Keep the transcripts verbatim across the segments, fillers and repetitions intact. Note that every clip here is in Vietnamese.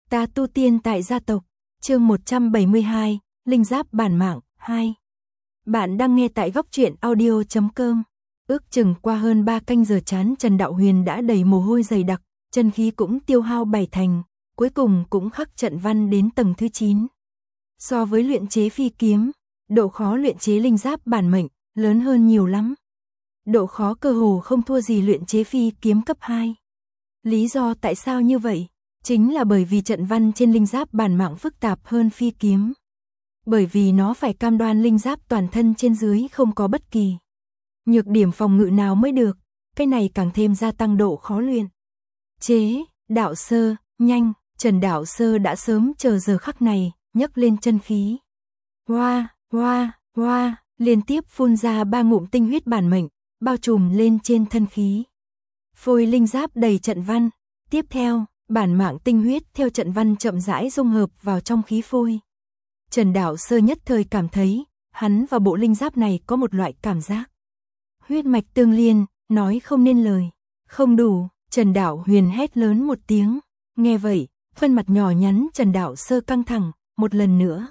Ta tu tiên tại gia tộc, chương một trăm bảy mươi hai, Linh Giáp bản mạng, hai. Bạn đang nghe tại góc truyện audio chấm com. Ước chừng qua hơn ba canh giờ chán Trần Đạo Huyền đã đầy mồ hôi dày đặc, chân khí cũng tiêu hao bảy thành, cuối cùng cũng khắc trận văn đến tầng thứ chín. So với luyện chế phi kiếm, độ khó luyện chế linh giáp bản mệnh lớn hơn nhiều lắm. Độ khó cơ hồ không thua gì luyện chế phi kiếm cấp hai. Lý do tại sao như vậy? Chính là bởi vì trận văn trên linh giáp bản mạng phức tạp hơn phi kiếm. Bởi vì nó phải cam đoan linh giáp toàn thân trên dưới không có bất kỳ nhược điểm phòng ngự nào mới được, cái này càng thêm gia tăng độ khó luyện. Chế, Đạo Sơ, nhanh, Trần Đạo Sơ đã sớm chờ giờ khắc này, nhấc lên chân khí. Hoa, hoa, hoa, liên tiếp phun ra ba ngụm tinh huyết bản mệnh, bao trùm lên trên thân khí. Phôi linh giáp đầy trận văn, tiếp theo, bản mạng tinh huyết theo trận văn chậm rãi dung hợp vào trong khí phôi. Trần Đạo Sơ nhất thời cảm thấy, hắn và bộ linh giáp này có một loại cảm giác huyết mạch tương liên, nói không nên lời. Không đủ, Trần Đạo Huyền hét lớn một tiếng. Nghe vậy, khuôn mặt nhỏ nhắn Trần Đạo Sơ căng thẳng, một lần nữa.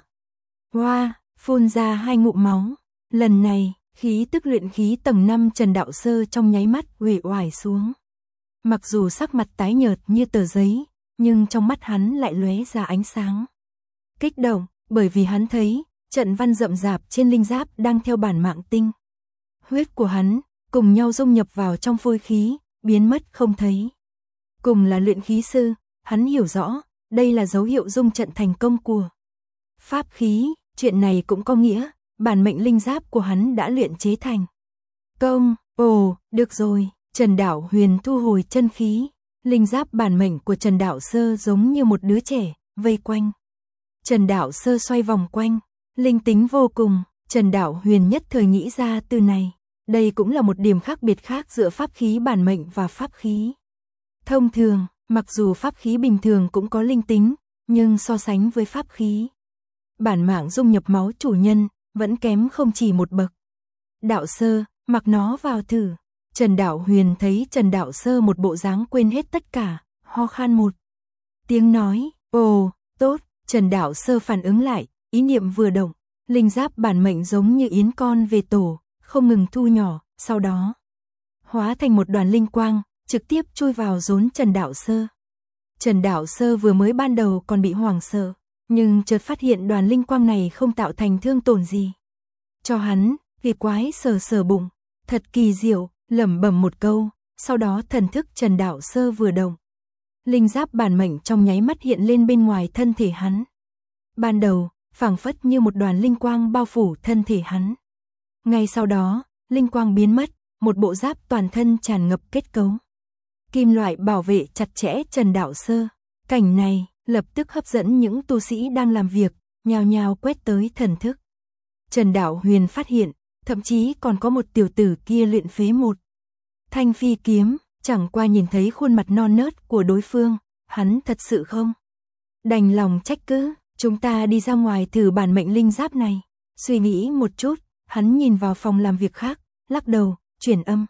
Hoa, phun ra hai ngụm máu. Lần này, khí tức luyện khí tầng năm Trần Đạo Sơ trong nháy mắt uể oải xuống. Mặc dù sắc mặt tái nhợt như tờ giấy, nhưng trong mắt hắn lại lóe ra ánh sáng kích động, bởi vì hắn thấy trận văn rậm rạp trên linh giáp đang theo bản mạng tinh huyết của hắn cùng nhau dung nhập vào trong phôi khí, biến mất không thấy. Cùng là luyện khí sư, hắn hiểu rõ, đây là dấu hiệu dung trận thành công của pháp khí, chuyện này cũng có nghĩa, bản mệnh linh giáp của hắn đã luyện chế thành công. Ồ, được rồi, Trần Đạo Huyền thu hồi chân khí, linh giáp bản mệnh của Trần Đạo Sơ giống như một đứa trẻ, vây quanh. Trần Đạo Sơ xoay vòng quanh, linh tính vô cùng, Trần Đạo Huyền nhất thời nghĩ ra từ này. Đây cũng là một điểm khác biệt khác giữa pháp khí bản mệnh và pháp khí thông thường, mặc dù pháp khí bình thường cũng có linh tính, nhưng so sánh với pháp khí bản mạng dung nhập máu chủ nhân, vẫn kém không chỉ một bậc. Đạo Sơ, mặc nó vào thử. Trần Đạo Huyền thấy Trần Đạo Sơ một bộ dáng quên hết tất cả, ho khan một tiếng nói, ồ, tốt. Trần Đạo Sơ phản ứng lại, ý niệm vừa động, linh giáp bản mệnh giống như yến con về tổ, không ngừng thu nhỏ, sau đó hóa thành một đoàn linh quang, trực tiếp chui vào rốn Trần Đạo Sơ. Trần Đạo Sơ vừa mới ban đầu còn bị hoảng sợ, nhưng chợt phát hiện đoàn linh quang này không tạo thành thương tổn gì cho hắn, vì quái sờ sờ bụng, thật kỳ diệu, lẩm bẩm một câu, sau đó thần thức Trần Đạo Sơ vừa động. Linh giáp bản mệnh trong nháy mắt hiện lên bên ngoài thân thể hắn. Ban đầu, phảng phất như một đoàn linh quang bao phủ thân thể hắn. Ngay sau đó, linh quang biến mất, một bộ giáp toàn thân tràn ngập kết cấu kim loại bảo vệ chặt chẽ Trần Đạo Sơ. Cảnh này lập tức hấp dẫn những tu sĩ đang làm việc, nhao nhao quét tới thần thức. Trần Đạo Huyền phát hiện, thậm chí còn có một tiểu tử kia luyện phế một thanh phi kiếm, chẳng qua nhìn thấy khuôn mặt non nớt của đối phương, hắn thật sự không đành lòng trách cứ. Chúng ta đi ra ngoài thử bản mệnh linh giáp này. Suy nghĩ một chút, hắn nhìn vào phòng làm việc khác, lắc đầu, chuyển âm.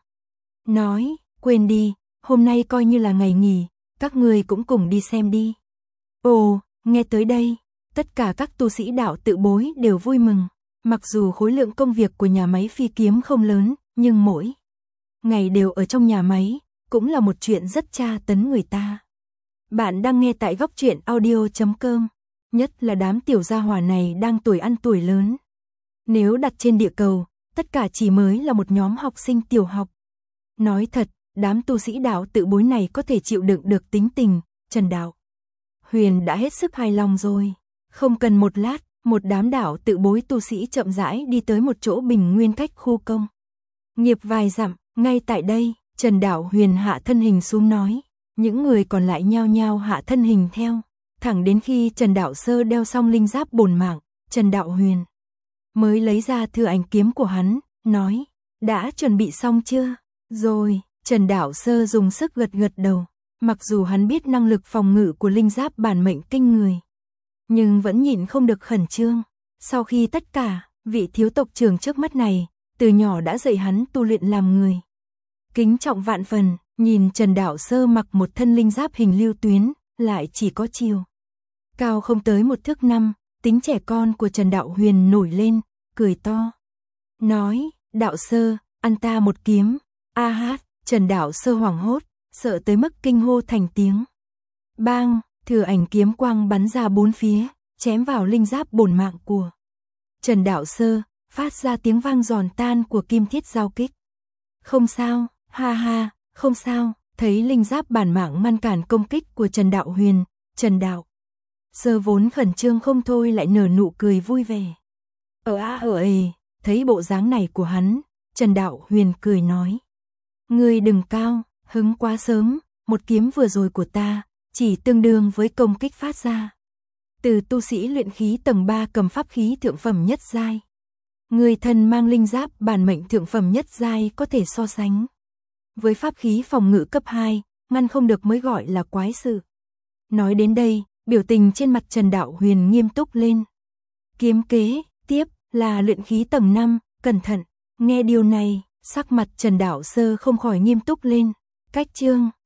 Nói, quên đi, hôm nay coi như là ngày nghỉ, các người cũng cùng đi xem đi. Ồ, nghe tới đây, tất cả các tu sĩ đạo tự bối đều vui mừng. Mặc dù khối lượng công việc của nhà máy phi kiếm không lớn, nhưng mỗi ngày đều ở trong nhà máy, cũng là một chuyện rất tra tấn người ta. Bạn đang nghe tại góc truyện audio chấm com. Nhất là đám tiểu gia hỏa này đang tuổi ăn tuổi lớn. Nếu đặt trên địa cầu, tất cả chỉ mới là một nhóm học sinh tiểu học. Nói thật, đám tu sĩ đạo tự bối này có thể chịu đựng được tính tình, Trần Đạo Huyền đã hết sức hài lòng rồi. Không cần một lát, một đám đạo tự bối tu sĩ chậm rãi đi tới một chỗ bình nguyên cách khu công nghiệp vài dặm. Ngay tại đây, Trần Đạo Huyền hạ thân hình xuống nói. Những người còn lại nhao nhao hạ thân hình theo. Thẳng đến khi Trần Đạo Sơ đeo xong linh giáp bổn mạng, Trần Đạo Huyền mới lấy ra thư ảnh kiếm của hắn, nói, đã chuẩn bị xong chưa? Rồi, Trần Đạo Sơ dùng sức gật gật đầu, mặc dù hắn biết năng lực phòng ngự của linh giáp bản mệnh kinh người, nhưng vẫn nhịn không được khẩn trương. Sau khi tất cả, vị thiếu tộc trưởng trước mắt này, từ nhỏ đã dạy hắn tu luyện làm người kính trọng vạn phần, nhìn Trần Đạo Sơ mặc một thân linh giáp hình lưu tuyến, lại chỉ có chiều cao không tới một thước năm, tính trẻ con của Trần Đạo Huyền nổi lên, cười to. Nói, đạo sơ, ăn ta một kiếm. A hát, Trần Đạo Sơ hoảng hốt, sợ tới mức kinh hô thành tiếng. Bang, thừa ảnh kiếm quang bắn ra bốn phía, chém vào linh giáp bổn mạng của Trần Đạo Sơ, phát ra tiếng vang giòn tan của kim thiết giao kích. Không sao, ha ha, không sao, thấy linh giáp bản mạng ngăn cản công kích của Trần Đạo Huyền, Trần Đạo Sơ vốn khẩn trương không thôi lại nở nụ cười vui vẻ. Ở a ở ề, thấy bộ dáng này của hắn, Trần Đạo Huyền cười nói. Ngươi đừng cao, hứng quá sớm, một kiếm vừa rồi của ta, chỉ tương đương với công kích phát ra từ tu sĩ luyện khí tầng ba cầm pháp khí thượng phẩm nhất giai. Người thân mang linh giáp bản mệnh thượng phẩm nhất giai có thể so sánh với pháp khí phòng ngự cấp hai, ngăn không được mới gọi là quái sự. Nói đến đây, biểu tình trên mặt Trần Đạo Huyền nghiêm túc lên. Kiếm kế, tiếp, là luyện khí tầng năm, cẩn thận. Nghe điều này, sắc mặt Trần Đạo Sơ không khỏi nghiêm túc lên. Cách chương